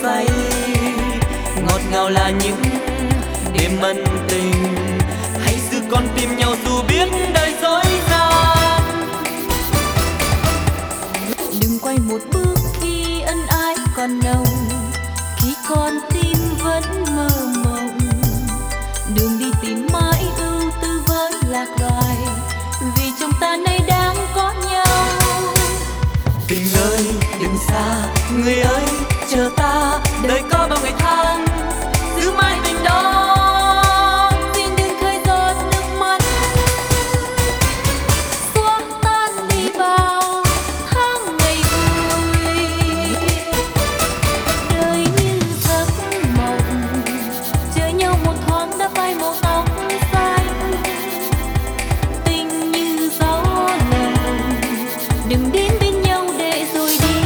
say. Ngọt ngào là những đêm ân tình, hãy giữ con tim nhau dù biết đời dối gian. Đừng quay một bước khi ân ái còn nồng, khi con tim vẫn mơ mộng. Đường đi tìm mãi ưu tư với lạc loài, vì trong ta nay đang có nhau. Tình ơi đừng xa, người ơi chờ ta, đời có bao ngày tháng, giữ mãi tình đó. Xin đừng khơi giọt nước mắt, xóa tan đi vào tháng ngày vui. Đời như giấc mộng, chờ nhau một thoáng đã phai màu tóc xanh. Tình như gió lồng, đừng đến bên nhau để rồi đi.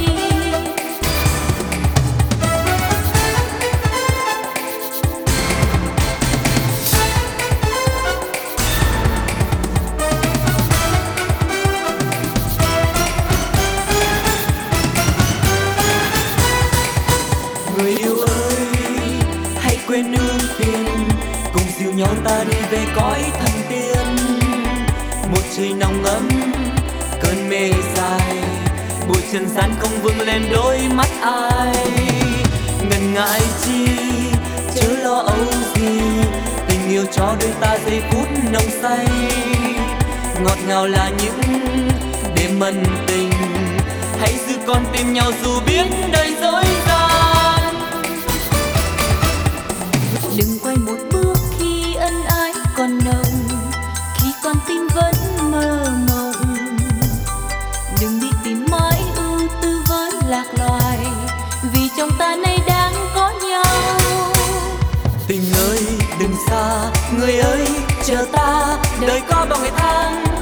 Người yêu ơi hãy quên ưu phiền, cùng dìu nhau ta đi về cõi thần tiên. Một trời nồng ấm cơn mê dài, bụi trần gian không vương lên đôi mắt ai. Ngần ngại chi chớ lo âu gì, tình yêu cho đôi ta giây phút nồng say. Ngọt ngào là những đêm ân tình, hãy giữ con tim nhau dù biết đời dối gian. Đừng quay một bước khi ân ái còn nồng, khi con tim vẫn mơ mộng. Đừng đi tìm mãi ưu tư với lạc loài, vì trong ta nay đang có nhau. Tình ơi đừng xa, người ơi chờ ta, đời có bao ngày tháng,